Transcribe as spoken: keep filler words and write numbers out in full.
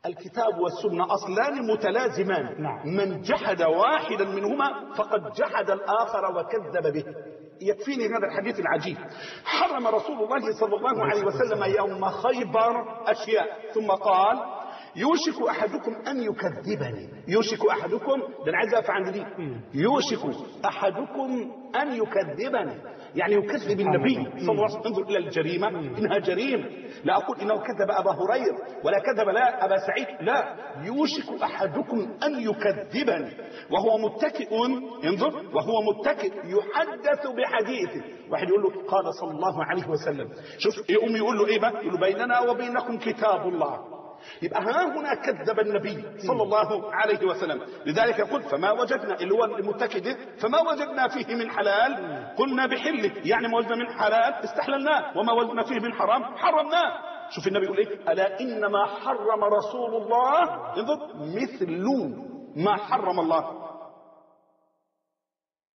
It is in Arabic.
الكتاب والسنة أصلان متلازمان. نعم. من جحد واحدا منهما فقد جحد الآخر وكذب به. يكفيني هذا الحديث العجيب. حرم رسول الله صلى الله عليه وسلم يوم خيبر أشياء ثم قال يوشك أحدكم أن يكذبني. يوشك أحدكم، ده أنا عايز أقف عند دي. يوشك أحدكم أن يكذبني، يعني يكذب النبي صلى الله عليه وسلم. انظر إلى الجريمة، إنها جريمة. لا أقول إنه كذب أبا هريرة ولا كذب لا أبا سعيد، لا، يوشك أحدكم أن يكذبني وهو متكئ، انظر، وهو متكئ يحدث بحديثه. واحد يقول له قال صلى الله عليه وسلم، شوف يقوم يقول له إيه بقى؟ يقول له بيننا وبينكم كتاب الله. يبقى ها هنا كذب النبي صلى الله عليه وسلم. لذلك يقول فما وجدنا، اللي هو المتكئ، فما وجدنا فيه من حلال قلنا بحله، يعني ما وجدنا من حلال استحللناه وما وجدنا فيه من حرام حرمناه. شوف النبي يقول ايه؟ الا انما حرم رسول الله انظر مثل ما حرم الله.